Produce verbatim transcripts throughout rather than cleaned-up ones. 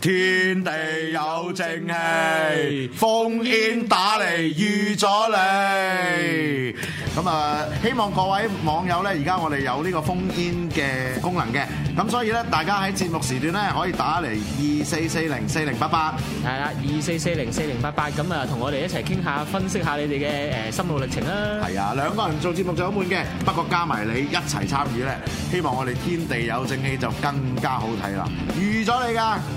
天地有正氣，烽煙打嚟預咗你。咁啊，希望各位網友咧，而家我哋有呢個烽煙嘅功能嘅，咁所以咧，大家喺節目時段咧可以打嚟二四四零四零八八， 係啦，二四四零四零八八，咁啊，同我哋一齊傾下，分析下你哋嘅誒心路歷程啦。係啊，兩個人做節目就好悶嘅，不過加埋你一齊參與咧，希望我哋天地有正氣就更加好睇啦。預咗你㗎。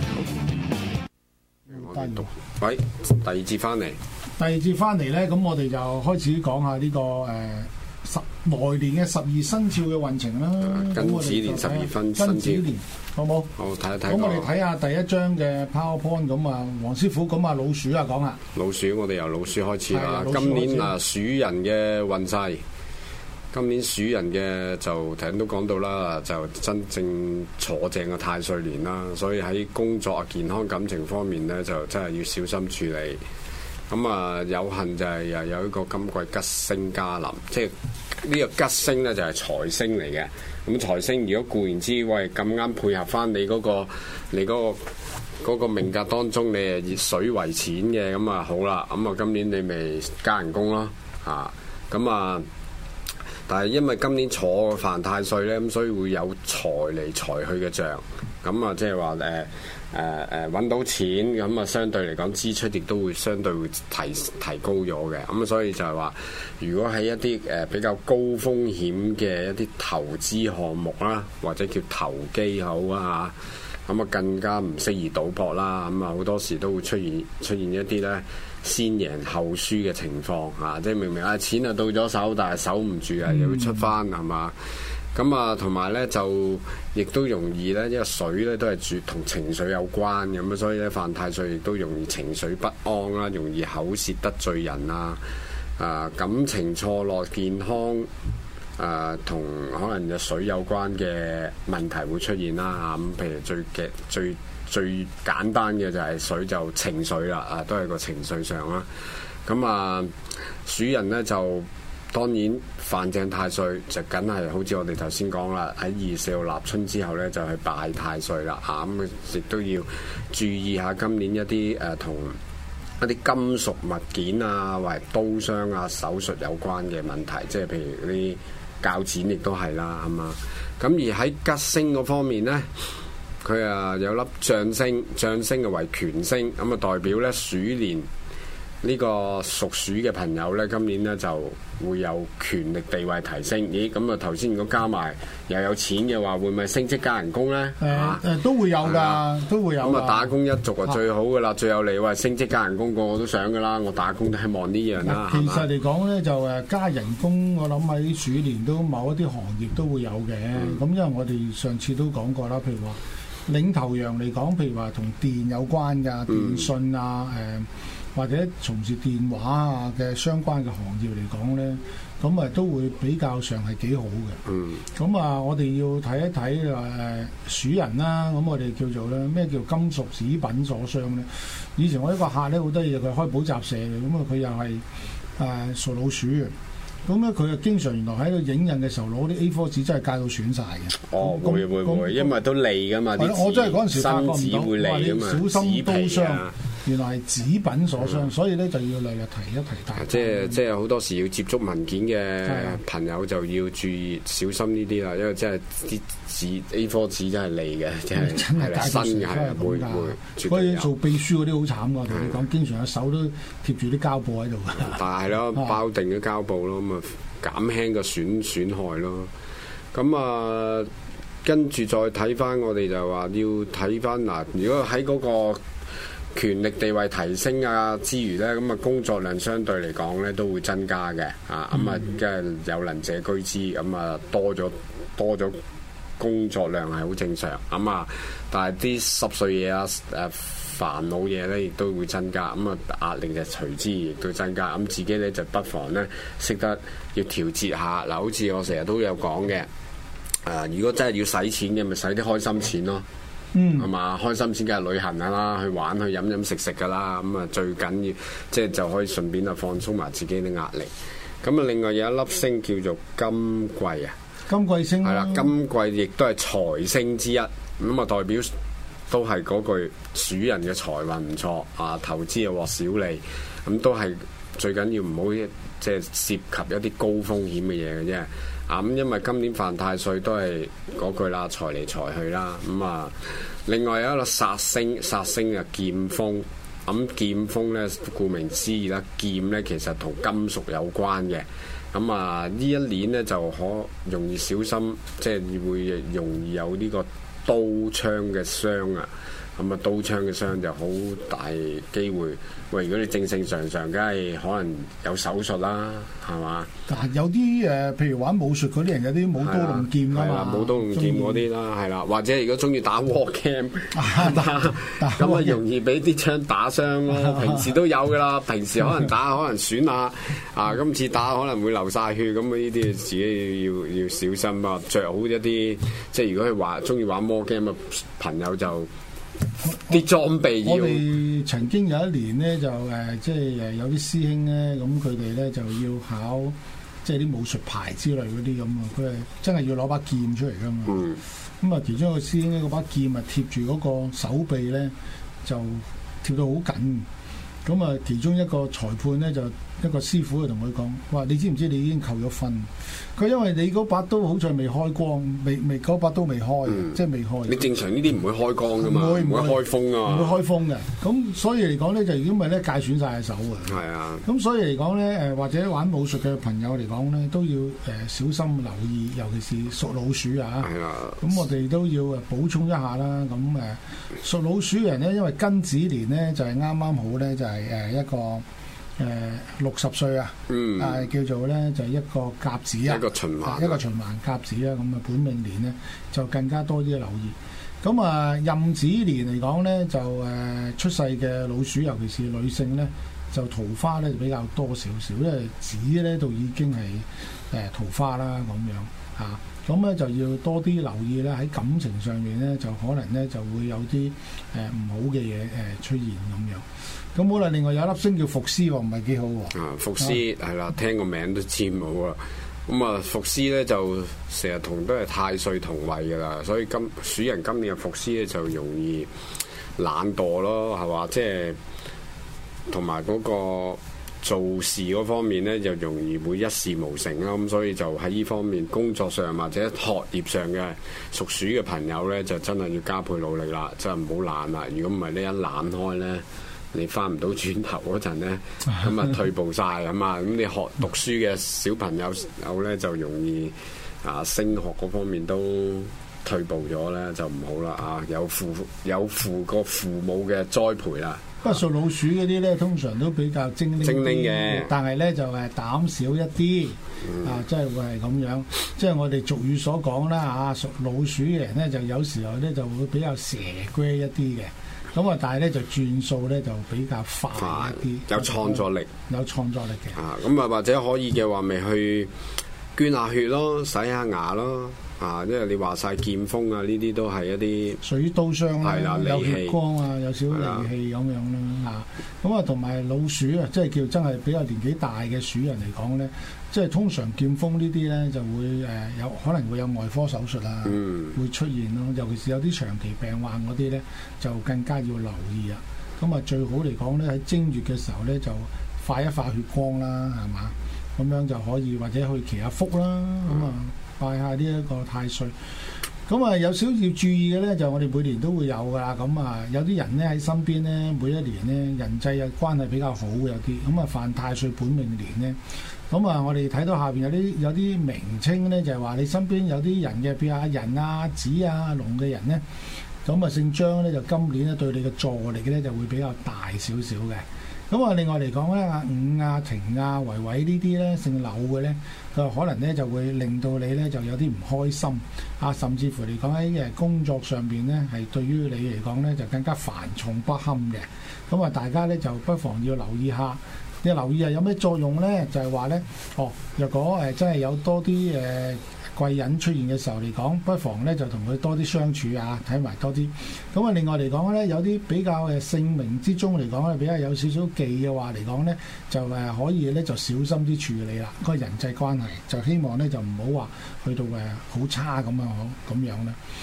喂，第二節翻嚟， 第二節翻嚟咧，咁我哋就開始講下呢、這個誒、呃、十來年嘅十二生肖嘅運程啦。 庚子年十二分生肖， 庚子年好冇？ 好睇一睇。 咁我哋睇下第一張嘅 PowerPoint，咁啊，黃師傅，咁啊老鼠啊講啊。 老鼠，我哋由老鼠開始啦。 始今年啊，鼠人嘅運勢。今年鼠人嘅就頭先都講到啦，就真正坐正嘅太歲年啦，所以喺工作啊、健康、感情方面咧，就真係要小心處理。咁啊，有幸就係又有一個今季吉星加臨，即係呢個吉星咧就係財星嚟嘅。咁財星如果固然之，喂咁啱配合翻你嗰個你嗰個嗰個命格當中，你係以水為錢嘅，咁啊好啦。咁啊今年你咪加人工咯，嚇咁啊。但係因為今年坐犯太歲咧，咁所以會有財嚟財去嘅象，咁啊即係話誒誒誒揾到錢，咁啊相對嚟講支出亦都會相對會提提高咗嘅，咁啊所以就係話，如果喺一啲誒比較高風險嘅一啲投資項目啦，或者叫投機好啊嚇，咁啊更加唔適宜賭博啦，咁啊好多時都會出現出現一啲咧先贏後輸嘅情況啊！即係明明啊錢啊到咗手，但係守唔住啊，又會出翻係嘛？咁啊同埋咧就亦都容易咧，因為水咧都係住同情緒有關咁啊，所以咧犯太歲亦都容易情緒不安啦，容易口舌得罪人啊！啊感情錯落、健康啊同可能就水有關嘅問題會出現啦嚇。咁譬如最嘅最。最簡單嘅就係水就情緒啦，啊都係個情緒上啦。咁啊，鼠人呢就當然犯正太歲就梗係好似我哋頭先講啦，喺二四號立春之後呢，就去拜太歲啦。啊咁亦都要注意下今年一啲誒同一啲金屬物件啊，或者刀傷啊、手術有關嘅問題，即係譬如啲鉸剪亦都係啦，係嘛。咁而喺吉星嗰方面呢。佢啊有粒將星，將星嘅為權星，咁啊代表咧鼠年呢個屬鼠嘅朋友咧，今年咧就會有權力地位提升。咦，咁啊頭先如果加埋又有錢嘅話，會唔會升職加人工咧？誒誒、啊呃、都會有㗎，啊、都會有。咁啊打工一族啊最好㗎啦，最有利喂升職加人工，個個都想㗎啦。我打工都希望呢樣啦。 其實嚟講咧，就誒加人工，我諗喺鼠年都某一啲行業都會有嘅。咁、嗯、因為我哋上次都講過啦，譬如話。領頭羊嚟講，譬如話同電有關㗎，電信啊，誒、呃、或者從事電話啊嘅相關嘅行業嚟講咧，咁啊都會比較上係幾好嘅。嗯，咁啊，我哋要睇一睇誒鼠人啦。咁我哋叫做咧咩叫金屬紙品所傷咧？以前我一個客咧好得意，佢開補習社嘅，咁啊佢又係誒屬老鼠嘅。咁咧，佢又經常原來喺度影印嘅時候攞啲 A 四 紙真係戒到損晒嘅。 哦，會會會，因為都利噶嘛啲紙。我真係嗰陣時發覺唔到，話你小心刀傷，原來係紙品所傷，嗯、所以咧就要略略提一提大家。 即係即係好多時要接觸文件嘅朋友就要注意小心呢啲啦，因為真係啲紙 A 四 紙真係利嘅，真係真係新嘅，係會會。 所以做秘書嗰啲好慘㗎，同你講，經常有手都貼住啲膠布喺度。 但係咯，包定嘅膠布咯，咁啊減輕個損損害咯。咁啊，跟住再睇翻，我哋就話要睇翻嗱，如果喺嗰個權力地位提升啊之餘咧，咁啊工作量相對嚟講咧都會增加嘅啊，咁啊即係有能者居之，咁啊多咗多咗工作量係好正常，咁啊但係啲濕碎嘢啊誒煩惱嘢咧亦都會增加，咁啊壓力就隨之亦都增加，咁自己咧就不妨咧識得要調節下嗱，好似我成日都有講嘅，誒如果真係要使錢嘅，咪使啲開心錢咯。嗯，係嘛？開心先梗係旅行啊啦，去玩去飲飲食食噶啦，咁啊最緊要即係就可以順便啊放鬆埋自己啲壓力。咁啊，另外有一粒星叫做金貴啊， 金貴星係啦，金貴亦都係財星之一，咁啊代表都係嗰句鼠人嘅財運唔錯啊，投資又獲小利，咁都係最緊要唔好即係涉及一啲高風險嘅嘢嘅啫。啊咁，因為今年犯太歲都係嗰句啦，財嚟財去啦。咁啊，另外有一個煞星，煞星啊劍鋒。咁劍鋒咧，顧名思義啦，劍咧其實同金屬有關嘅。咁啊，呢一年咧就可容易小心，即係會容易有呢個刀槍嘅傷啊。咁啊，刀槍嘅傷就好大機會。喂，如果你正正常常，梗係可能有手術啦，係嘛？ 但係有啲誒，譬如玩武術嗰啲人有啲舞刀弄劍㗎嘛， 舞刀弄劍嗰啲啦，係啦，或者如果中意打 war game，咁啊容易俾啲槍打傷咯。平時都有㗎啦，平時可能打可能損下啊，今次打可能會流晒血，咁啊呢啲自己要要小心啊，着好一啲，即係如果係話中意玩 war game 嘅朋友就。啲裝備要， 我哋曾經有一年咧就誒，即係誒有啲師兄咧，咁佢哋咧就要考即係啲武術牌之類嗰啲咁啊，佢係真係要攞把劍出嚟噶嘛。嗯。咁啊，其中一個師兄咧，嗰把劍啊貼住嗰個手臂咧，就貼到好緊。咁啊，其中一個裁判咧就一個師傅就同佢講：哇，你知唔知你已經扣咗分？佢因為你嗰把刀好似未開光，未未嗰把刀未開，嗯、即係未開。你正常呢啲唔會開光噶嘛，唔會，會開風啊嘛， 唔會開風嘅。咁所以嚟講咧，就如果唔係咧，界損晒隻手嘅。係啊。咁所以嚟講咧，誒或者玩武術嘅朋友嚟講咧，都要誒小心留意，尤其是屬老鼠啊。係啊。咁我哋都要誒補充一下啦。咁誒屬老鼠嘅人咧，因為庚子年咧就係啱啱好咧，就係誒一個。誒六十歲啊，嗯、啊叫做咧就係、一個甲子啊， 一個循環、啊， 一個循環甲子啊，咁啊本命年咧就更加多啲留意。咁啊壬子年嚟講咧就誒、呃、出世嘅老鼠，尤其是女性咧就桃花咧就比較多少少，因為子咧都已經係誒、呃、桃花啦咁樣嚇。咁咧就要多啲留意咧喺感情上面咧就可能咧就會有啲誒唔好嘅嘢誒出現咁樣。咁好啦，另外有一粒星叫伏屍喎，唔係幾好喎。啊， 伏屍係啦，聽個名都知唔好啊。咁啊，伏屍咧就成日同都係太歲同位噶啦，所以今鼠人今年嘅伏屍咧就容易懶惰咯，係嘛？即係同埋嗰個做事嗰方面咧，就容易會一事無成啦。咁所以就喺呢方面工作上或者學業上嘅屬鼠嘅朋友咧，就真係要加倍努力啦，真係唔好懶啦。如果唔係呢，一懶開咧。你翻唔到轉頭嗰陣咧，咁啊退步晒咁啊！咁你學讀書嘅小朋友有咧就容易啊升學嗰方面都退步咗咧，就唔好啦啊！有負有負個父母嘅栽培啦。 不過屬老鼠嗰啲咧，通常都比較精靈精靈嘅， 但係咧就係膽小一啲、嗯、啊，即係會係咁樣。即係我哋俗語所講啦啊，屬老鼠嘅人咧，就有時候咧就會比較蛇龜一啲嘅。咁啊，但係咧就轉數咧就比較快一啲， 有創作力， 有創作力嘅。 啊，咁啊或者可以嘅話，咪去捐下血咯，洗下牙咯。啊，因為你話晒劍鋒啊，呢啲都係一啲水刀傷啦，有血光啊，有少少利器咁樣啦嚇。咁啊，同埋老鼠啊，即係叫真係比較年紀大嘅鼠人嚟講咧，即係通常劍鋒呢啲咧就會誒有可能會有外科手術啊，嗯、會出現咯。尤其是有啲長期病患嗰啲咧，就更加要留意啊。咁啊，最好嚟講咧喺正月嘅時候咧，就化一化血光啦，係嘛？咁樣就可以或者去祈下福啦，咁啊、嗯。拜下呢一個太歲，咁啊有少少要注意嘅咧，就我哋每年都會有噶啦。咁啊有啲人咧喺身邊咧，每一年咧人際嘅關係比較好嘅有啲，咁啊犯太歲本命年咧，咁啊我哋睇到下邊有啲有啲名稱咧，就係話你身邊有啲人嘅，譬如阿人啊、子啊、龍嘅人咧，咁啊姓張咧就今年咧對你嘅助力咧就會比較大少少嘅。咁啊，另外嚟講咧，阿五啊、庭啊、維維呢啲咧，姓柳嘅咧，佢可能咧就會令到你咧就有啲唔開心啊，甚至乎嚟講喺誒工作上邊咧，係對於你嚟講咧就更加繁重不堪嘅。咁啊，大家咧就不妨要留意下，你留意下有咩作用咧？就係話咧，哦，若果誒真係有多啲誒。呃貴人出現嘅時候嚟講，不妨咧就同佢多啲相處啊，睇埋多啲。咁啊，另外嚟講咧，有啲比較誒姓名之中嚟講咧，比較有少少忌嘅話嚟講咧，就誒可以咧就小心啲處理啦。個人際關係就希望咧就唔好話去到誒好差咁啊，好咁樣咧。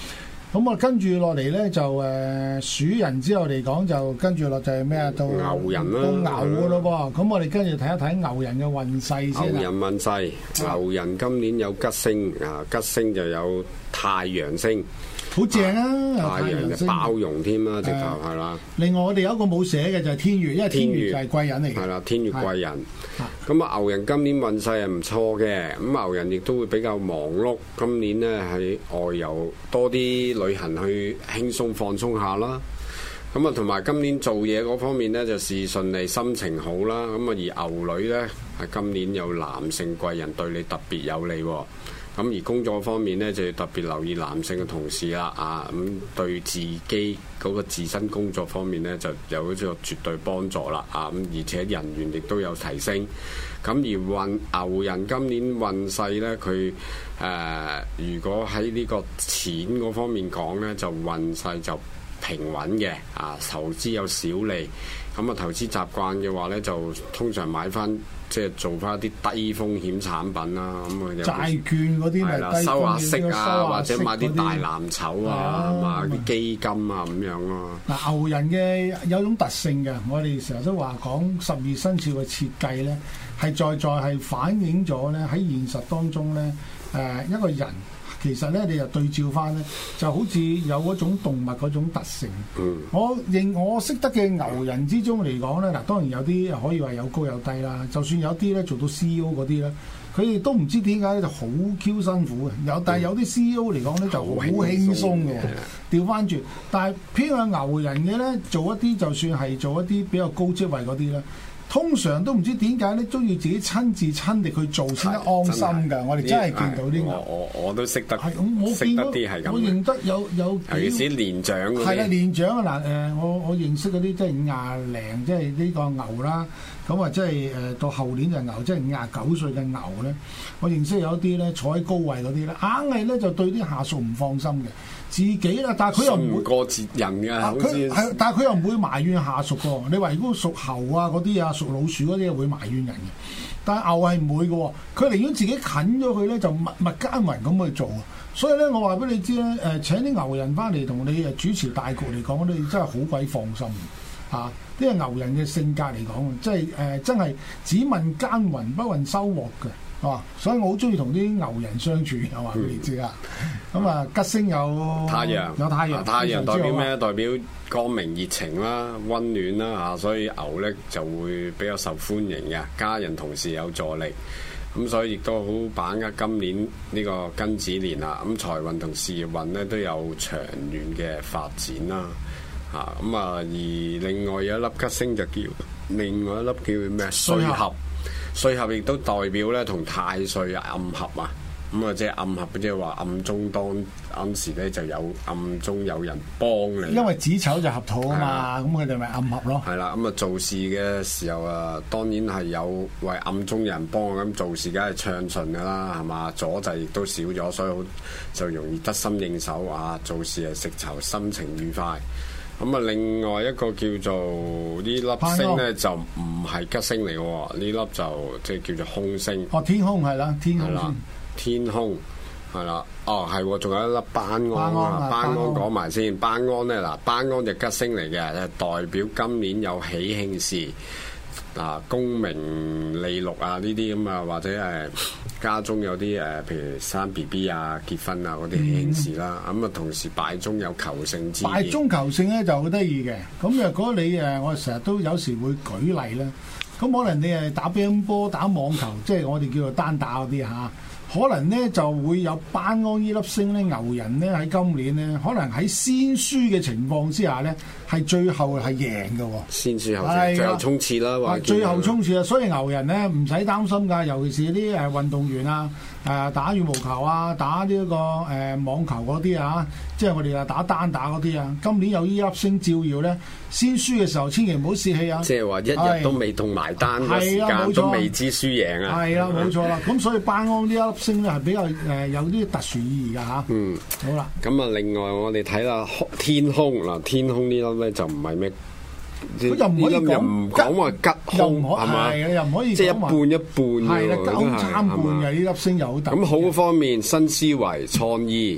咁啊，跟住落嚟咧就誒鼠人之後嚟講就跟住落就係咩啊？到牛人啦， 到牛嘅咯噃。咁我哋跟住睇一睇牛人嘅運勢先。 牛人運勢，牛人今年有吉星啊，吉星就有太陽星。 好正啊！ 太陽就包容添啦，直頭係啦。 另外我哋有一個冇寫嘅就係天月，因為天月就係貴人嚟嘅。 係啦，天月貴人。咁啊，牛人今年運勢係唔錯嘅，咁牛人亦都會比較忙碌。今年呢喺外遊多啲旅行去輕鬆放鬆下啦。咁啊，同埋今年做嘢嗰方面呢，就事順利，心情好啦。咁啊，而牛女呢，係今年有男性貴人對你特別有利喎。咁而工作方面咧，就要特別留意男性嘅同事啦，啊咁對自己嗰個自身工作方面咧，就有咗絕對幫助啦，啊咁而且人緣亦都有提升。咁而運牛人今年運勢咧，佢誒、呃、如果喺呢個錢嗰方面講咧，就運勢就平穩嘅，啊投資有小利。咁啊投資習慣嘅話咧，就通常買翻。即係做翻一啲低風險產品啦，咁啊債券嗰啲咪低收下息啊， 下或者買啲大藍籌啊，買啲基金啊咁樣咯。 嗱，牛人嘅有種特性嘅，我哋成日都話講十二生肖嘅設計咧，係在在係反映咗咧喺現實當中咧，誒一個人。其實咧，你又對照翻咧，就好似有嗰種動物嗰種特性。嗯、我認我識得嘅牛人之中嚟講咧，嗱當然有啲可以話有高有低啦。就算有啲咧做到 C E O 嗰啲咧，佢哋都唔知點解咧就好 Q 辛苦嘅。有但係有啲 C E O 嚟講咧就好輕鬆嘅。調翻轉，但係偏向牛人嘅咧，做一啲就算係做一啲比較高職位嗰啲咧。通常都唔知點解咧，都要自己親自親力去做先得安心㗎。我哋真係見到啲牛， 我我我都識得， 我識得啲係咁。 我認得有有尤其是年長嗰啲。係啦，年長啊嗱誒，我我認識嗰啲即係廿零，即係呢個牛啦。咁啊，即係誒到後年就牛，即係廿九歲嘅牛咧。我認識有啲咧坐喺高位嗰啲咧，硬係咧就對啲下屬唔放心嘅。自己啦，但係佢又唔會過節人㗎， 佢係，但係佢又唔會埋怨下屬喎。你話如果屬猴啊嗰啲啊，屬老鼠嗰啲會埋怨人嘅，但係牛係唔會嘅。佢寧願自己啃咗佢咧，就默默耕耘咁去做。所以咧，我話俾你知咧，誒請啲牛人翻嚟同你誒主持大局嚟講，你真係好鬼放心嚇。呢個牛人嘅性格嚟講，即係誒真係只問耕耘不問收穫嘅。哦，所以我好中意同啲牛人相處，我話俾你知啊。咁啊，吉星有太陽， 有太陽， 太陽代表咩？代表光明熱情啦、溫暖啦嚇，所以牛咧就會比較受歡迎嘅，家人同事有助力。咁所以亦都好把握今年呢個庚子年啦。咁財運同事業運咧都有長遠嘅發展啦。嚇咁啊，而另外有一粒吉星就叫另外一粒叫咩？歲合。歲合亦都代表咧同太歲暗合啊，咁啊即係暗合，即係話暗中當暗時咧就有暗中有人幫你。因為子丑就合土啊嘛，咁佢哋咪暗合咯。 係啦，咁啊做事嘅時候啊，當然係有為暗中有人幫，咁做事梗係暢順噶啦，係嘛？阻滯亦都少咗，所以好就容易得心應手啊，做事係食籌，心情愉快。咁啊，另外一個叫做呢粒星咧，就唔係吉星嚟嘅，呢粒就即係叫做空星。 哦，天空係啦，天空先。 天空係啦，哦係，仲有一粒班安啊，班安講埋先。班安咧嗱，班安就吉星嚟嘅，係代表今年有喜慶事。嗱，功名利祿啊，呢啲咁啊，或者誒家中有啲誒，譬如生 B B 啊、結婚啊嗰啲喜慶事啦，咁啊、嗯、同時拜中有求勝之意。 拜中求勝咧就好得意嘅，咁若果你誒，我成日都有時會舉例啦，咁可能你係打乒乓波、打網球，即係我哋叫做單打嗰啲嚇。可能咧就會有班安呢粒星咧，牛人咧喺今年咧，可能喺先輸嘅情況之下咧，係最後係贏嘅喎。 先輸後贏，最後衝刺啦，話最後衝刺啊！所以牛人咧唔使擔心㗎，尤其是啲誒運動員啊，誒打羽毛球啊，打呢一個誒網球嗰啲啊，即係我哋啊打單打嗰啲啊，今年有呢粒星照耀咧，先輸嘅時候千祈唔好泄氣啊！ 即係話一日都未同埋單嘅時間，都未知輸贏啊！ 係啦，冇錯啦。咁所以班安呢一粒星咧係比較誒有啲特殊意義㗎嚇。嗯，好啦。 咁啊，另外我哋睇下天空嗱，天空呢粒咧就唔係咩， 佢就唔可以又唔講話吉凶係嘛？ 又唔可以即係一半一半嘅。 係啦，交參半嘅呢粒星又好特。 咁好方面，新思維、創意。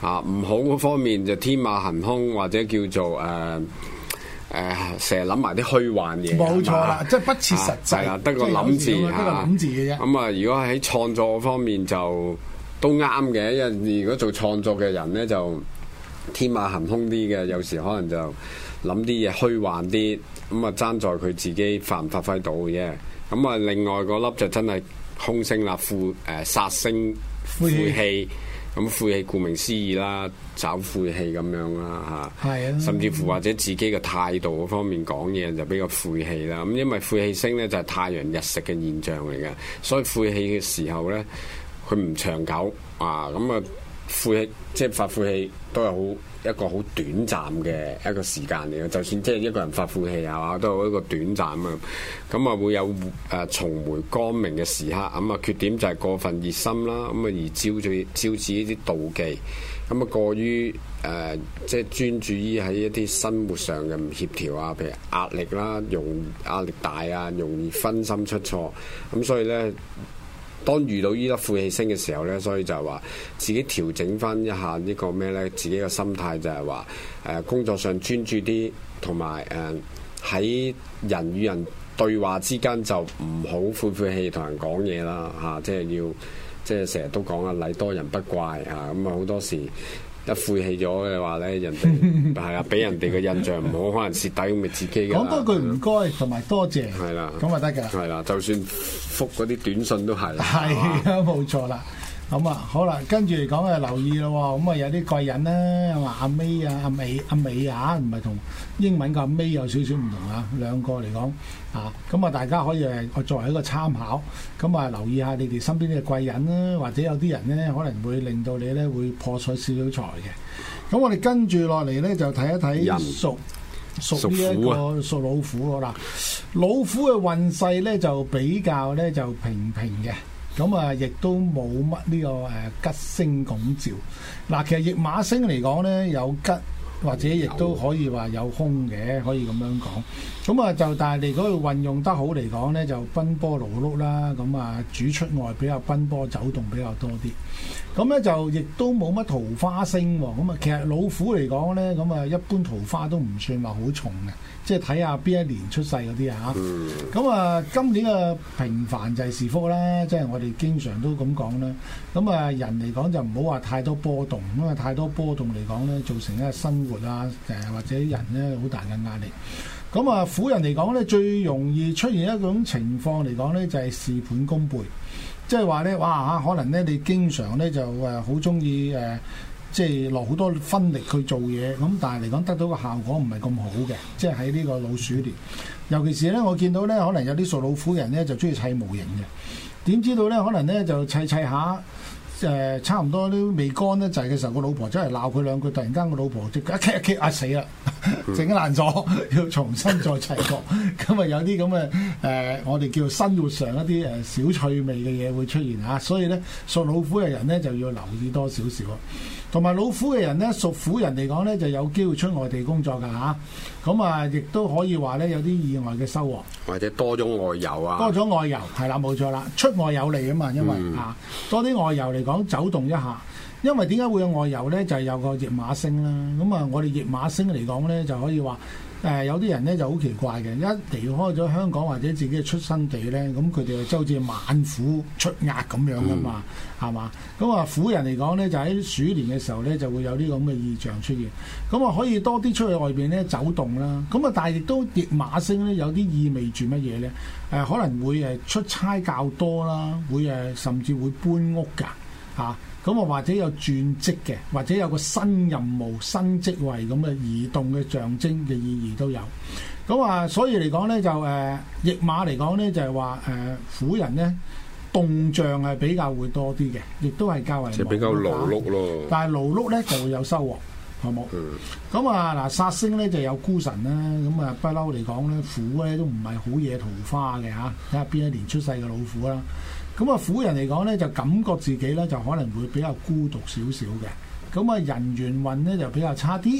啊，唔好嗰方面就天馬行空或者叫做誒。呃誒，成日諗埋啲虛幻嘢， 冇錯啦，即係不切實際， 啊、得個諗字， 得個諗字嘅啫。 咁啊，如果喺創作方面就都啱嘅，因為如果做創作嘅人咧，就天馬行空啲嘅，有時可能就諗啲嘢虛幻啲，咁啊爭在佢自己發唔發揮到嘅啫。咁啊，另外嗰粒就真係空星啦，負誒煞星晦氣。咁晦氣顧名思義啦，找晦氣咁樣啦嚇， 係啊， 甚至乎或者自己嘅態度嗰方面講嘢就比較晦氣啦。咁因為晦氣星咧就係太陽日食嘅現象嚟嘅，所以晦氣嘅時候咧，佢唔長久啊。咁啊，晦氣即係發晦氣都係好一個好短暫嘅一個時間嚟嘅。就算即係一個人發晦氣係嘛，都係一個短暫啊。咁啊會有誒、呃、重回光明嘅時刻。咁啊缺點就係過分熱心啦。咁啊而招住招致呢啲妒忌。咁啊過於誒、呃、即係專注於喺一啲生活上嘅唔協調啊，譬如壓力啦，容壓力大啊，容易分心出錯。咁所以咧，當遇到呢粒晦氣星嘅時候咧，所以就係話自己調整翻一下呢個咩咧，自己嘅心態就係話誒工作上專注啲，同埋誒喺人與人對話之間就唔好晦晦氣同人講嘢啦嚇，即係要即係成日都講啊，禮多人不怪啊，咁啊好多時一晦氣咗嘅話咧，人哋係啊俾人哋嘅印象唔好，可能蝕底咁咪自己嘅。 講多句唔該同埋多謝， 係啦， 咁啊得㗎。 係啦，就算覆嗰啲短信都係。 係啊，冇錯啦。咁啊，好啦，跟住嚟講啊，留意咯喎，咁啊有啲貴人咧，話阿 May 啊、阿美、阿美啊，唔係同英文個阿 May 有少少唔同啊，兩個嚟講啊，咁啊大家可以誒作為一個參考，咁啊留意下你哋身邊嘅貴人啦，或者有啲人咧可能會令到你咧會破財少少財嘅。咁我哋跟住落嚟咧就睇一睇屬屬呢一個屬老虎啦，老虎嘅運勢咧就比較咧就平平嘅。咁啊，亦都冇乜呢個誒吉星拱照。嗱，其實驛馬星嚟講咧，有吉或者亦都可以話有凶嘅，可以咁樣講。咁啊，就但係你如果運用得好嚟講咧，就奔波勞碌啦。咁啊，主出外比較奔波走動比較多啲。咁咧就亦都冇乜桃花星喎。咁啊，其實老虎嚟講咧，咁啊一般桃花都唔算話好重嘅。即係睇下邊一年出世嗰啲啊，咁啊今年嘅平凡就係是福啦，即係我哋經常都咁講啦。咁啊人嚟講就唔好話太多波動，因為太多波動嚟講咧，造成一個生活啊誒或者人咧好大嘅壓力。咁啊虎人嚟講咧，最容易出現一種情況嚟講咧，就係事半功倍，即係話咧哇嚇，可能咧你經常咧就誒好中意誒。即係落好多分力去做嘢，咁但係嚟講得到個效果唔係咁好嘅，即係喺呢個老鼠年，尤其是咧我見到咧，可能有啲屬老虎嘅人咧就中意砌模型嘅，點知道咧可能咧就砌砌下誒、呃、差唔多都未乾得滯嘅時候，個老婆真係鬧佢兩句，突然間個老婆即刻一棘一棘壓死啦，整爛咗，要重新再砌過，咁啊有啲咁嘅誒我哋叫做生活上一啲誒小趣味嘅嘢會出現嚇，所以咧屬老虎嘅人咧就要留意多少少。同埋老虎嘅人咧，屬虎人嚟講咧，就有機會出外地工作㗎嚇。咁啊，亦都可以話咧，有啲意外嘅收穫， 或者多咗外遊啊， 多咗外遊係啦，冇錯啦，出外有利啊嘛，因為、嗯、啊多啲外遊嚟講，走動一下。因為點解會有外遊咧？就係、是、有個驛馬星啦。咁啊，我哋驛馬星嚟講咧，就可以話。誒、呃、有啲人咧就好奇怪嘅，一離開咗香港或者自己嘅出生地咧，咁佢哋就好似猛虎出壓咁樣噶嘛，係嘛、嗯？咁啊虎人嚟講咧，就喺鼠年嘅時候咧，就會有啲咁嘅異象出現。咁啊可以多啲出去外邊咧走動啦。咁啊，但係亦都驛馬星咧有啲意味住乜嘢咧？誒、呃、可能會誒出差較多啦，會誒甚至會搬屋㗎嚇。咁啊，或者有轉職嘅，或者有個新任務、新職位咁嘅移動嘅象徵嘅意義都有。咁啊，所以嚟講咧，就誒驛馬嚟講咧，就係話誒虎人咧動象係比較會多啲嘅，亦都係較為即係比較勞碌咯。 但係勞碌咧就會有收穫，好冇？咁、嗯、啊嗱，煞星咧就有孤神啦。咁啊不嬲嚟講咧，虎咧都唔係好惹桃花嘅嚇。睇下邊一年出世嘅老虎啦。咁啊，虎人嚟講咧，就感覺自己咧就可能會比較孤獨少少嘅。咁啊，人緣運咧就比較差啲。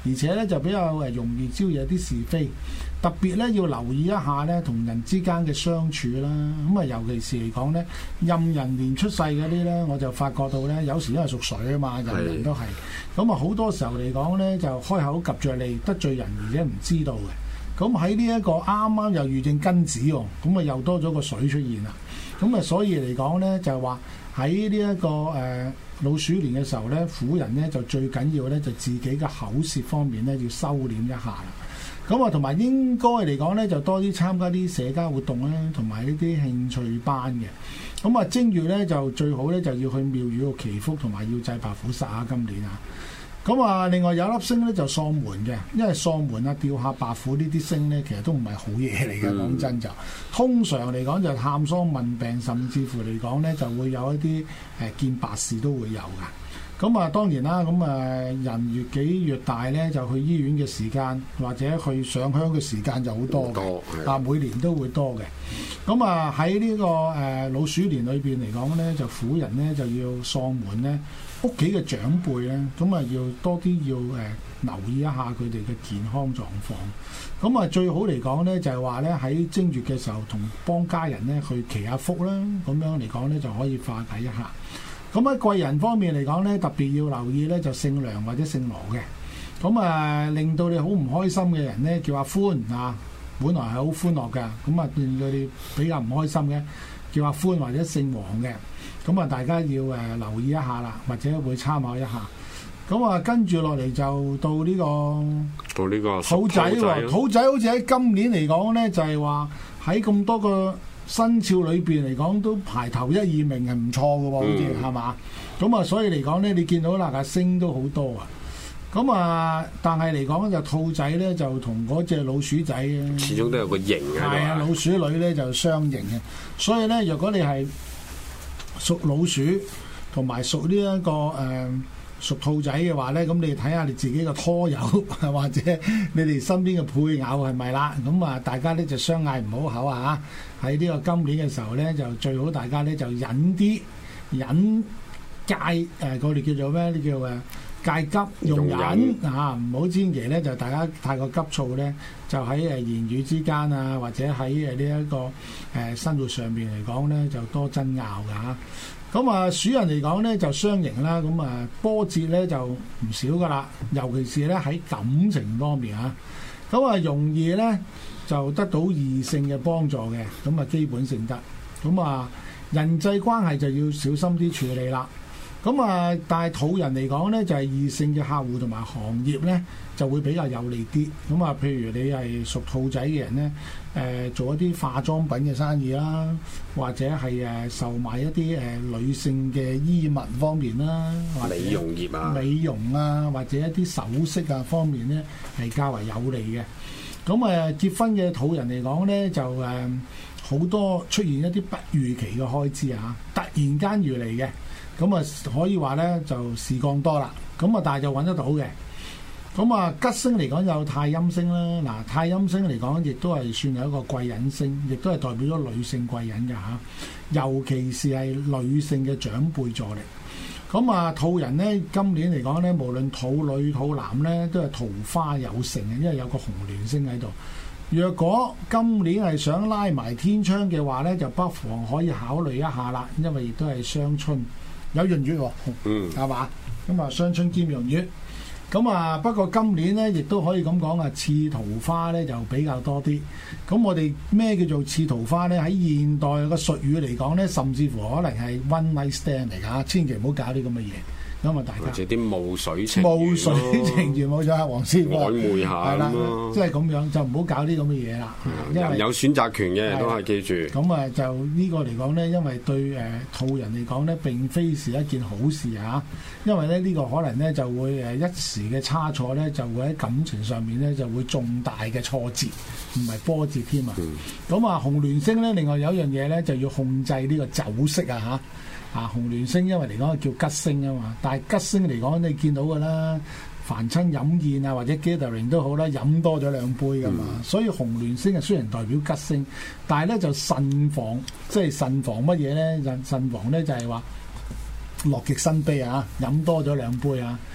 而且咧就比較誒容易招惹啲是非。特別咧要留意一下咧同人之間嘅相處啦。咁啊，尤其是嚟講咧，壬寅年出世嗰啲咧，我就發覺到咧，有時因為屬水啊嘛，人人都係。咁啊，好多時候嚟講咧，就開口及着你得罪人，而且唔知道嘅。咁喺呢一個啱啱又遇正庚子喎，咁啊又多咗個水出現啦。咁啊，所以嚟講咧，就係話喺呢一個誒、呃、老鼠年嘅時候咧，婦人咧就最緊要咧就自己嘅口舌方面咧要收斂一下啦。咁啊，同埋應該嚟講咧，就多啲參加啲社交活動咧，同埋呢啲興趣班嘅。咁啊，正月咧就最好咧就要去廟宇度祈福，同埋要祭白虎煞啊！今年啊，咁啊，另外有粒星咧就喪門嘅，因為喪門啊、吊客、白虎呢啲星咧，其實都唔係好嘢嚟嘅。講、嗯、真就，通常嚟講就探喪問病，甚至乎嚟講咧就會有一啲誒、呃、見白事都會有㗎。咁啊，當然啦，咁啊，人越紀越大咧，就去醫院嘅時間或者去上香嘅時間就好多嘅，啊，每年都會多嘅。咁啊，喺呢、這個誒、呃、老鼠年裏邊嚟講咧，就婦人咧就要喪門咧，屋企嘅長輩咧，咁啊要多啲要誒、呃、留意一下佢哋嘅健康狀況。咁啊，最好嚟講咧，就係話咧喺正月嘅時候，同幫家人咧去祈下福啦，咁樣嚟講咧就可以化解一下。咁喺貴人方面嚟講咧，特別要留意咧，就姓梁或者姓羅嘅。咁啊，令到你好唔開心嘅人咧，叫阿歡啊，本來係好歡樂嘅，咁啊令到你比較唔開心嘅，叫阿歡或者姓黃嘅。咁啊，大家要誒、呃、留意一下啦，或者會參考一下。咁啊，跟住落嚟就到呢、這個到呢個兔仔喎，兔仔好似喺今年嚟講咧，就係話喺咁多個生肖裏邊嚟講都排頭一二名係唔錯嘅喎，好似係嘛？咁啊，所以嚟講咧，你見到嗱，星都好多啊。咁啊，但係嚟講就兔仔咧就同嗰隻老鼠仔啊， 始終都有個形喺度。 係啊，老鼠女咧就相形嘅。所以咧，若果你係屬老鼠同埋屬呢一個誒、呃、屬兔仔嘅話咧，咁你睇下你自己嘅拖友或者你哋身邊嘅配偶係咪啦？咁啊，大家咧就相嗌唔好口啊！喺呢個今年嘅時候咧，就最好大家咧就忍啲忍戒誒，我哋叫做咩？呢叫誒戒急用忍啊！唔好千祈咧就大家太過急躁咧，就喺誒言語之間啊，或者喺誒呢一個誒、呃、生活上面嚟講咧，就多爭拗㗎。咁啊，鼠人嚟講咧就雙贏啦，咁啊波折咧就唔少噶啦，尤其是咧喺感情方面啊，咁啊容易咧就得到異性嘅幫助嘅，咁啊基本性得，咁啊人際關係就要小心啲處理啦。咁啊，但係土人嚟講咧，就係、是、異性嘅客戶同埋行業咧，就會比較有利啲。咁啊，譬如你係屬兔仔嘅人咧，誒、呃、做一啲化妝品嘅生意啦，或者係誒售賣一啲誒、呃、女性嘅衣物方面啦，或者美容業啊、 美容啊，或者一啲首飾啊方面咧，係較為有利嘅。咁誒、呃、結婚嘅土人嚟講咧，就誒好、呃、多出現一啲不預期嘅開支啊，突然間而嚟嘅。咁啊，可以話咧就事幹多啦，咁啊，但係就揾得到嘅。咁啊，吉星嚟講有太陰星啦，嗱，太陰星嚟講亦都係算係一個貴人星，亦都係代表咗女性貴人嘅嚇，尤其是係女性嘅長輩助力。咁啊，兔人咧今年嚟講咧，無論兔女兔男咧，都係桃花有成嘅，因為有個紅鸞星喺度。若果今年係想拉埋天窗嘅話咧，就不妨可以考慮一下啦，因為亦都係雙春。有閏月喎，嗯，係嘛？咁啊，雙春兼閏月，咁啊，不過今年咧，亦都可以咁講啊，刺桃花咧就比較多啲。咁我哋咩叫做刺桃花咧？喺現代個術語嚟講咧，甚至乎可能係 one night stand 嚟㗎，千祈唔好搞啲咁嘅嘢。咁啊，大家或者啲霧水情霧水情緣冇咗啊，黃師傅曖昧下係啦，即係咁樣就唔好搞啲咁嘅嘢啦。 人有選擇權嘅，都係記住。 咁啊，就呢個嚟講咧，因為對誒兔人嚟講咧，並非是一件好事啊。因為咧呢個可能咧就會誒一時嘅差錯咧，就會喺感情上面咧就會重大嘅挫折，唔係波折添啊。咁啊、嗯，紅鸞星咧，另外有一樣嘢咧，就要控制呢個酒色啊嚇。啊，紅鸞星因為嚟講叫吉星啊嘛，但係吉星嚟講你見到㗎啦，凡親飲宴啊或者 gathering 都好啦，飲多咗兩杯㗎嘛，嗯、所以紅鸞星啊雖然代表吉星，但係咧就慎防，即係慎防乜嘢咧？慎慎防咧就係話樂極生悲啊，飲多咗兩杯啊，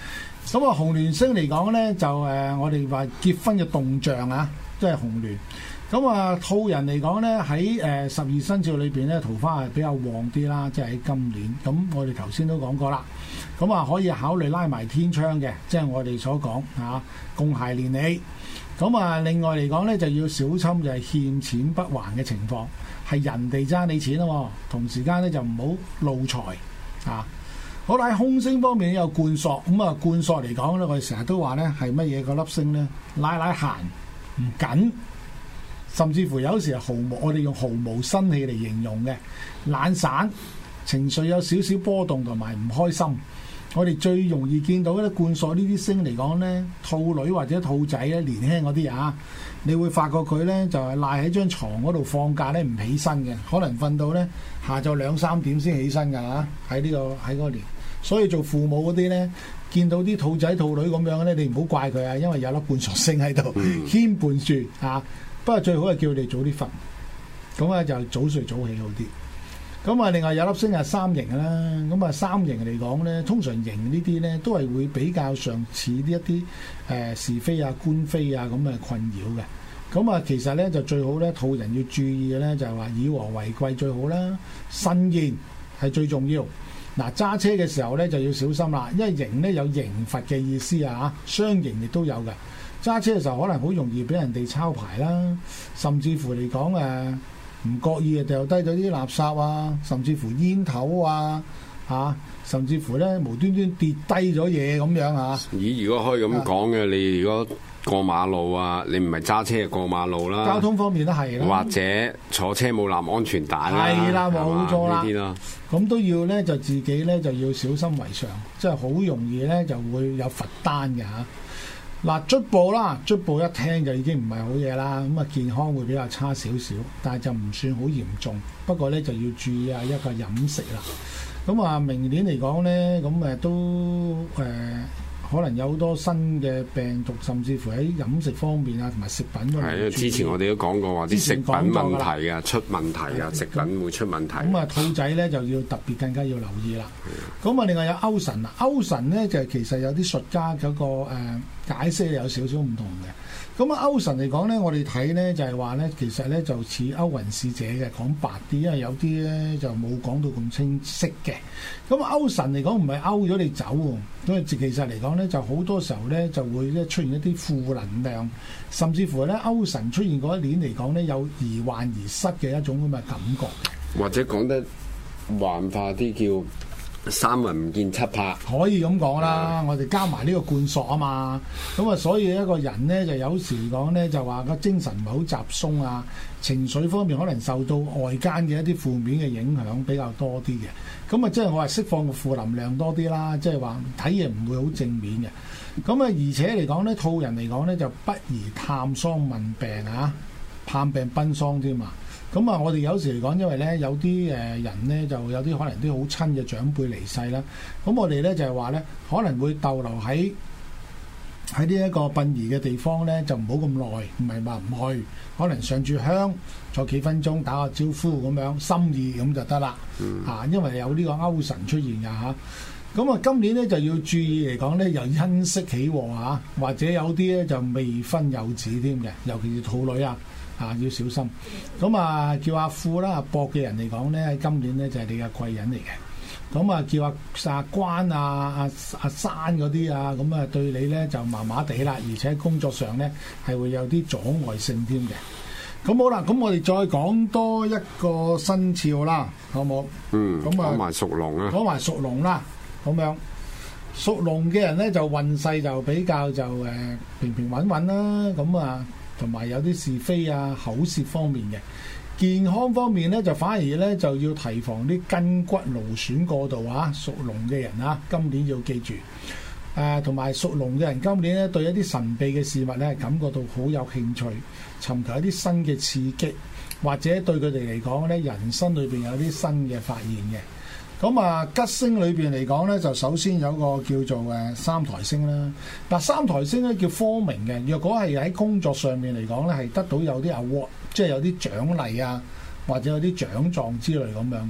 咁啊，紅鸞星嚟講咧，就誒、呃、我哋話結婚嘅動象啊，即係紅鸞。咁啊，兔人嚟講咧，喺誒十二生肖裏邊咧，桃花係比較旺啲啦，即係喺今年。咁我哋頭先都講過啦。咁啊，可以考慮拉埋天窗嘅，即係我哋所講嚇，共諧連理。咁啊，另外嚟講咧，就要小心就係欠錢不還嘅情況，係人哋爭你錢啊，同時間咧就唔好露財啊。好啦，喺空星方面有冠索，咁啊冠索嚟講咧，我哋成日都話咧係乜嘢個粒星咧，拉拉閒唔緊。甚至乎有時係毫無，我哋用毫無生氣嚟形容嘅，懶散，情緒有少少波動同埋唔開心。我哋最容易見到咧，冠索呢啲星嚟講咧，兔女或者兔仔咧，年輕嗰啲啊，你會發覺佢咧就係賴喺張床嗰度放假咧唔起身嘅，可能瞓到咧下晝兩三點先起身㗎嚇。喺呢個喺嗰個年，所以做父母嗰啲咧，見到啲兔仔兔女咁樣咧，你唔好怪佢啊，因為有粒冠索星喺度牽絆住嚇。不過最好係叫佢哋早啲瞓，咁啊就早睡早起好啲。咁啊，另外有粒星係三刑啦，咁啊三刑嚟講咧，通常刑呢啲咧都係會比較上似呢一啲誒、呃、是非啊、官非啊咁嘅困擾嘅。咁啊，其實咧就最好咧，兔人要注意嘅咧就係話以和為貴最好啦，慎言係最重要。嗱，揸車嘅時候咧就要小心啦，因為刑咧有刑罰嘅意思啊，雙刑亦都有嘅。揸車嘅時候可能好容易俾人哋抄牌啦，甚至乎嚟講誒唔覺意啊掉低咗啲垃圾啊，甚至乎煙頭啊嚇、啊，甚至乎咧無端端跌低咗嘢咁樣嚇。 咦？如果可以咁講嘅，啊、你如果過馬路啊，你唔係揸車過馬路啦， 交通方面都係啦， 或者坐車冇攬安全帶啦， 係啦冇錯啦， 呢啲咯， 咁都要咧就自己咧就要小心為上，即係好容易咧就會有罰單嘅嚇。嗱，卒步啦，卒步一聽就已經唔係好嘢啦，咁啊健康會比較差少少，但係就唔算好嚴重。不過咧就要注意啊一個飲食啦。咁啊明年嚟講咧，咁誒都誒、呃、可能有好多新嘅病毒，甚至乎喺飲食方面啊同埋食品嗰度。係啊， 之前我哋都講過話啲食品問題啊，出問題啊，食品會出問題。咁啊兔仔咧就要特別更加要留意啦。咁啊另外有歐神啊，歐神咧就其實有啲術家嗰、嗰個、呃解釋有少少唔同嘅，咁啊歐神嚟講咧，我哋睇咧就係話咧，其實咧就似歐雲使者嘅，講白啲，因為有啲咧就冇講到咁清晰嘅。咁啊歐神嚟講唔係勾咗你走喎，因為其實嚟講咧就好多時候咧就會咧出現一啲負能量，甚至乎咧歐神出現嗰一年嚟講咧有疑幻而失嘅一種咁嘅感覺， 或者講得幻化啲叫三魂唔見七魄， 可以咁講啦。我哋加埋呢個冠索啊嘛，咁啊，所以一個人咧就有時講咧就話個精神唔係好集中啊，情緒方面可能受到外間嘅一啲負面嘅影響比較多啲嘅。咁啊，即係我話釋放個負能量多啲啦，即係話睇嘢唔會好正面嘅。咁啊，而且嚟講咧，兔人嚟講咧就不宜探喪問病啊，探病奔喪添嘛。咁啊，我哋有時嚟講，因為咧有啲誒人咧，就有啲可能啲好親嘅長輩離世啦。咁我哋咧就係話咧，可能會逗留喺喺呢一個殯儀嘅地方咧，就唔好咁耐，唔係話唔去，可能上柱香坐幾分鐘，打個招呼咁樣，心意咁就得啦。嗯、啊，因為有呢個歐神出現㗎嚇。咁啊，今年咧就要注意嚟講咧，又因息起禍嚇，或者有啲咧就未婚有子添嘅，尤其是兔女啊。啊，要小心。咁啊，叫阿富啦、阿博嘅人嚟講咧，喺今年咧就係你嘅貴人嚟嘅。咁啊，叫阿阿關啊、阿阿山嗰啲啊，咁啊對你咧就麻麻地啦，而且工作上咧係會有啲阻礙性添嘅。咁好啦，咁我哋再講多一個生肖啦，好冇？ 嗯。咁啊，講埋屬龍啊。 講埋屬龍啦，咁樣。屬龍嘅人咧就運勢就比較就誒平平穩穩啦，咁啊。同埋有啲是非啊、口舌方面嘅。健康方面咧，就反而咧就要提防啲筋骨勞損過度啊。屬龍嘅人啊，今年要記住。誒，同埋屬龍嘅人今年咧對一啲神秘嘅事物咧感覺到好有興趣，尋求一啲新嘅刺激，或者對佢哋嚟講咧，人生裏邊有啲新嘅發現嘅。咁啊，吉星裏邊嚟講咧，就首先有個叫做誒三台星啦。嗱，三台星咧叫科明嘅。若果係喺工作上面嚟講咧，係得到有啲 award，即係有啲獎勵啊，或者有啲獎狀之類咁樣嘅。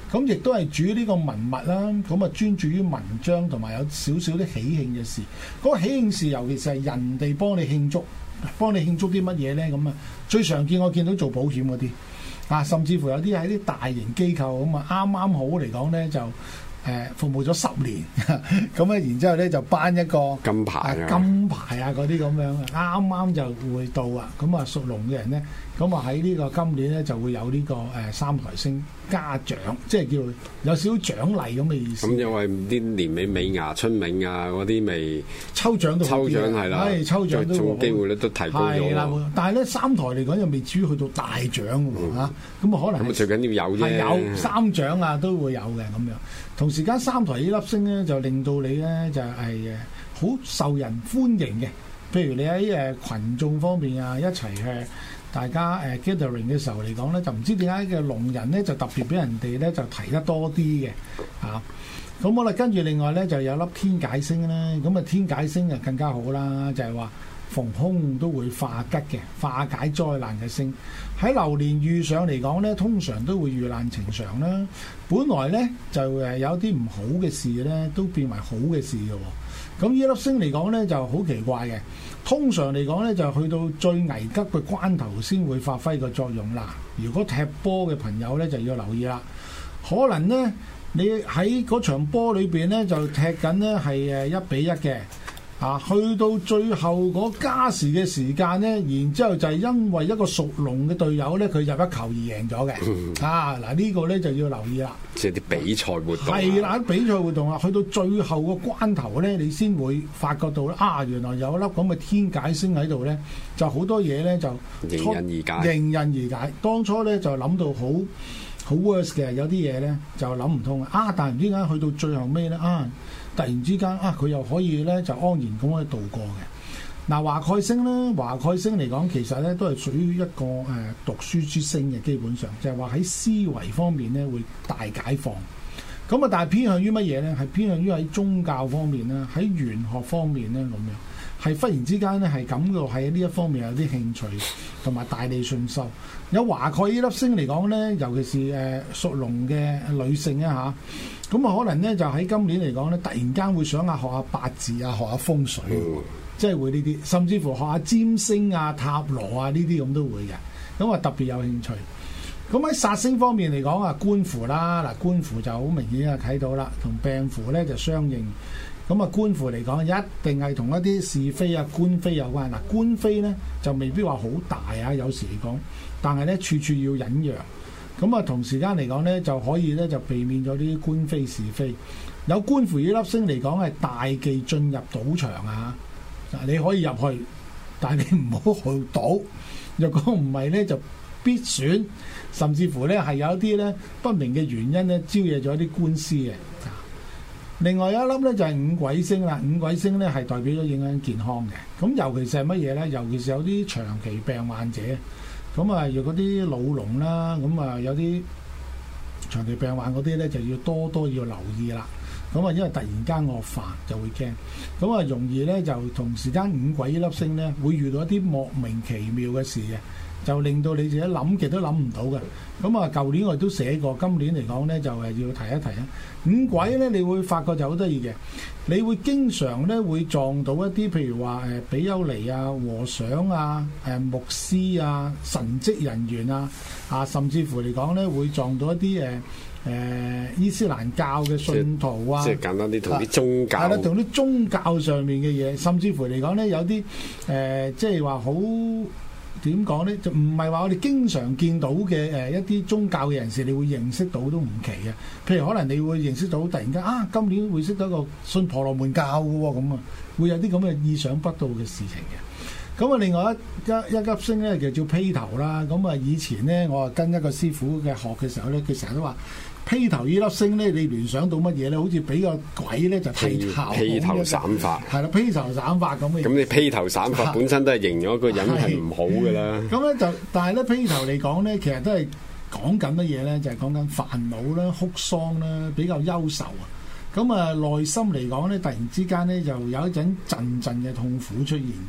咁亦都係主呢個文物啦，咁啊專注於文章同埋有少少啲喜慶嘅事。嗰、那個喜慶事尤其是係人哋幫你慶祝，幫你慶祝啲乜嘢咧？咁啊最常見我見到做保險嗰啲啊，甚至乎有啲喺啲大型機構咁啊，啱啱好嚟講咧就。誒服務咗十年，咁咧然之後咧就頒一個金牌啊、 金牌啊嗰啲咁樣，啱啱就會到啊！咁啊屬龍嘅人咧，咁啊喺呢個今年咧就會有呢個誒三台星嘉獎，即係叫有少少獎勵咁嘅意思。 咁因為啲年尾尾牙春茗啊嗰啲未抽獎都抽獎係啦， 係抽獎都仲機會率都提高咗。係啦， 但係咧三台嚟講又未至於去到大獎喎嚇，咁啊可能咁最緊要有啫， 係有三獎啊都會有嘅咁樣。同時間三台呢粒星咧就令到你咧就係誒好受人歡迎嘅，譬如你喺誒羣眾方面啊一齊誒大家誒 gathering 嘅時候嚟講咧，就唔知點解嘅龍人咧就特別俾人哋咧就提得多啲嘅嚇。咁好啦，跟住另外咧就有粒天解星咧，咁啊天解星就更加好啦，就係話逢凶都會化吉嘅，化解災難嘅星。喺流年遇上嚟講咧，通常都會遇難呈常啦。本來咧就誒有啲唔好嘅事咧，都變為好嘅事嘅喎。咁呢粒星嚟講咧就好奇怪嘅。通常嚟講咧就去到最危急嘅關頭先會發揮個作用啦。如果踢波嘅朋友咧就要留意啦。可能咧你喺嗰場波裏邊咧就踢緊咧係誒一比一嘅。啊，去到最後嗰加時嘅時間咧，然之後就係因為一個屬龍嘅隊友咧，佢入一球而贏咗嘅。嗯、啊，嗱、這個、呢個咧就要留意啦。即係啲比賽活動。係啦，比賽活動啊，去到最後個關頭咧，你先會發覺到咧，啊，原來有一粒咁嘅天解星喺度咧，就好多嘢咧就迎刃而解。迎刃而解。當初咧就諗到好好 worse 嘅，有啲嘢咧就諗唔通啊！但係唔知點解去到最後尾咧啊！突然之間啊，佢又可以咧就安然咁去度過嘅。嗱、啊，華蓋星咧，華蓋星嚟講，其實咧都係屬於一個誒、呃、讀書之星嘅，基本上就係話喺思維方面咧會大解放。咁啊，但係偏向於乜嘢咧？係偏向於喺宗教方面啦，喺玄學方面咧咁樣，係忽然之間咧係感到喺呢一方面有啲興趣，同埋大利順收。有華蓋呢粒星嚟講咧，尤其是誒、呃、屬龍嘅女性啊嚇，咁啊可能咧就喺今年嚟講咧，突然間會想下學下八字啊，學下風水，嗯、即係會呢啲，甚至乎學下占星啊、塔羅啊呢啲咁都會嘅，咁啊特別有興趣。咁喺殺星方面嚟講啊，官符啦，嗱官符就好明顯啊睇到啦，同病符咧就相應。咁啊官符嚟講，一定係同一啲是非啊、官非有關。嗱官非咧就未必話好大啊，有時嚟講，但係咧處處要隱揚。咁啊同時間嚟講咧，就可以咧就避免咗啲官非是非。有官符呢粒星嚟講係大忌進入賭場啊！嗱你可以入去，但係你唔好去賭。若果唔係咧，就必損。甚至乎咧係有一啲咧不明嘅原因咧招惹咗一啲官司嘅。另外一粒咧就係五鬼星啦，五鬼星咧係代表咗影響健康嘅。咁尤其是係乜嘢咧？尤其是有啲長期病患者，咁啊若嗰啲老龍啦，咁啊有啲長期病患嗰啲咧就要多多要留意啦。咁啊因為突然間惡化就會驚，咁啊容易咧就同時間五鬼呢粒星咧會遇到一啲莫名其妙嘅事嘅。就令到你自己諗極都諗唔到嘅。咁啊，舊年我哋都寫過，今年嚟講咧就係要提一提啊。五鬼咧，你會發覺就好得意嘅，你會經常咧會撞到一啲譬如話誒比丘尼啊、和尚啊、誒牧師啊、神職人員啊，啊甚至乎嚟講咧會撞到一啲誒誒伊斯蘭教嘅信徒啊， 即係簡單啲同啲宗教係啦，同啲宗教上面嘅嘢，甚至乎嚟講咧有啲誒、呃、即係話好。點講咧？就唔係話我哋經常見到嘅誒一啲宗教嘅人士，你會認識到都唔奇嘅。譬如可能你會認識到突然間啊，今年會識到一個信婆羅門教嘅喎，咁啊會有啲咁嘅意想不到嘅事情嘅。咁啊，另外一一一粒星咧就叫披頭啦。咁啊，以前咧我啊跟一個師傅嘅學嘅時候咧，佢成日都話披頭呢粒星咧，你聯想到乜嘢咧？好似俾個鬼咧就剃頭， 披頭散髮， 係啦，披頭散髮咁嘅。 咁你披頭散髮本身都係形容一個人係唔好嘅啦。 咁咧就，但係咧披頭嚟講咧，其實都係講緊乜嘢咧？就係講緊煩惱啦、哭喪啦，比較憂愁啊。咁啊，內心嚟講咧，突然之間咧就有一陣陣陣嘅痛苦出現嘅。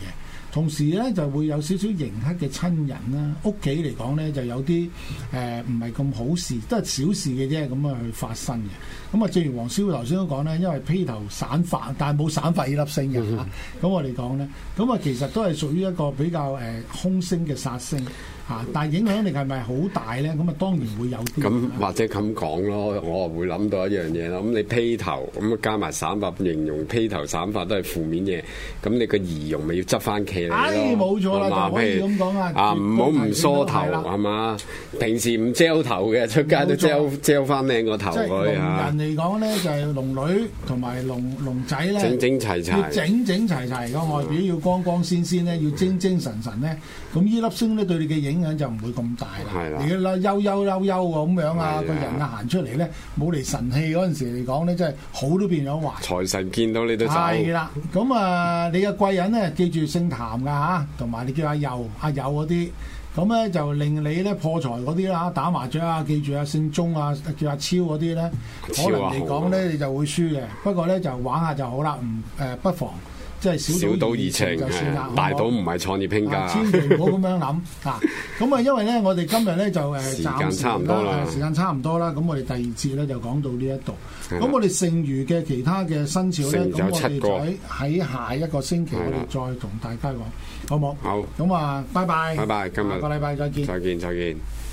同時咧就會有少少刑克嘅親人啦，屋企嚟講咧就有啲誒唔係咁好事，都係小事嘅啫，咁啊去發生嘅。咁啊，正如黃師傅頭先都講咧，因為披頭散髮，但係冇散發呢粒星嘅嚇，咁、嗯、我哋講咧，咁啊其實都係屬於一個比較誒空星嘅殺星。啊！但係影響力係咪好大咧？咁啊當然會有啲。 咁或者咁講咯，我啊會諗到一樣嘢咯。咁你披頭咁加埋散髮，形容披頭散髮都係負面嘢。咁你個儀容咪要執翻企嚟咯。 唉，冇錯啦，就可以咁講啊！ 啊，唔好唔梳頭係嘛？平時唔遮頭嘅，出街都遮遮翻靚個頭佢嚇。 龍人嚟講咧，就係龍女同埋龍龍仔咧， 整整齊齊， 要整整齊齊個外表要光光鮮鮮咧，要精精神神咧。咁呢粒星咧對你嘅影響就唔會咁大啦。你啦悠悠悠悠咁樣啊，個人啊行出嚟咧，冇嚟神氣嗰陣時嚟講咧，真係好都變咗壞。 財神見到你都走。 係啦，咁啊，你嘅貴人咧，記住姓譚噶嚇，同埋你叫阿佑、阿友嗰啲，咁咧就令你咧破財嗰啲啦，打麻雀啊，記住啊，姓鐘啊，叫阿超嗰啲咧，可能嚟講咧你就會輸嘅。不過咧就玩下就好啦，唔誒不妨。即係小賭怡情就算啦， 大賭唔係創業拼家， 千祈唔好咁樣諗啊！咁啊，因為咧，我哋今日咧就誒時間差唔多啦， 時間差唔多啦。咁我哋第二節咧就講到呢一度。咁我哋剩餘嘅其他嘅生肖咧，咁我哋喺喺下一個星期我哋再同大家講，好唔好？ 好。 咁啊，拜拜。 拜拜，今日下個禮拜再見。 再見，再見。